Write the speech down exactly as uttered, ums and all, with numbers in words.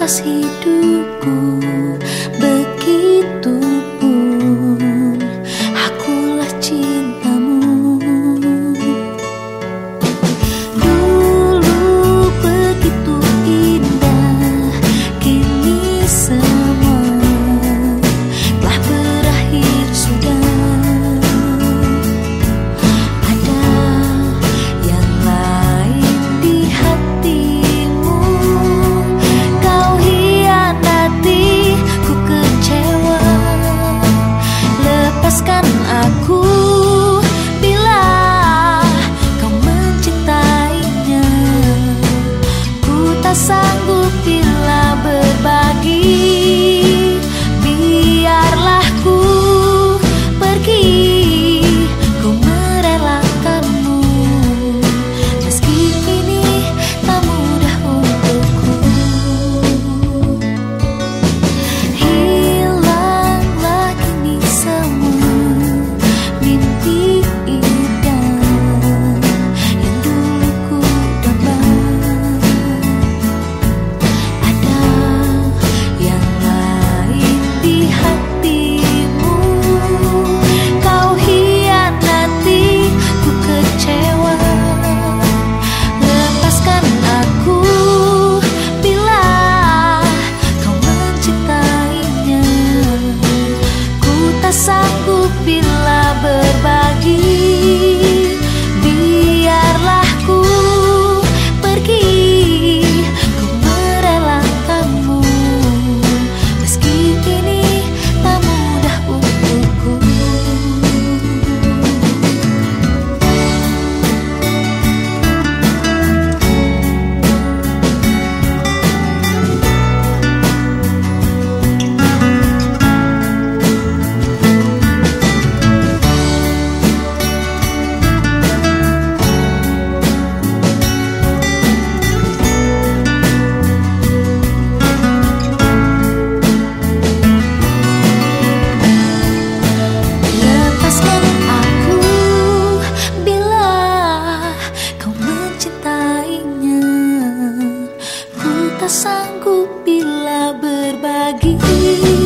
atas hidupku, begitupun akulah cintamu. Dulu begitu indah, kini semua telah berakhir sudah. Ada yang lain di hatimu, kau hianati, ku kecewa. Lepaskan aku bila kau mencintainya. Ku tak sanggup bila berbagi. Biarlah ku pergi, ku merelakanmu, meski ini tak mudah untukku. Hilanglah kini semua mimpi indah yang dulu ku damba. Ada yang lain di hatimu, kau hianati, ku kecewa. Lepaskan aku bila kau mencintainya. Ku tak sanggup bila berbagi. Biarlah ku pergi, ku merelakanmu, meski ini tak mudah untukku. Lepaskan aku bila kau mencintainya. Ku tak sanggup bila berbagi.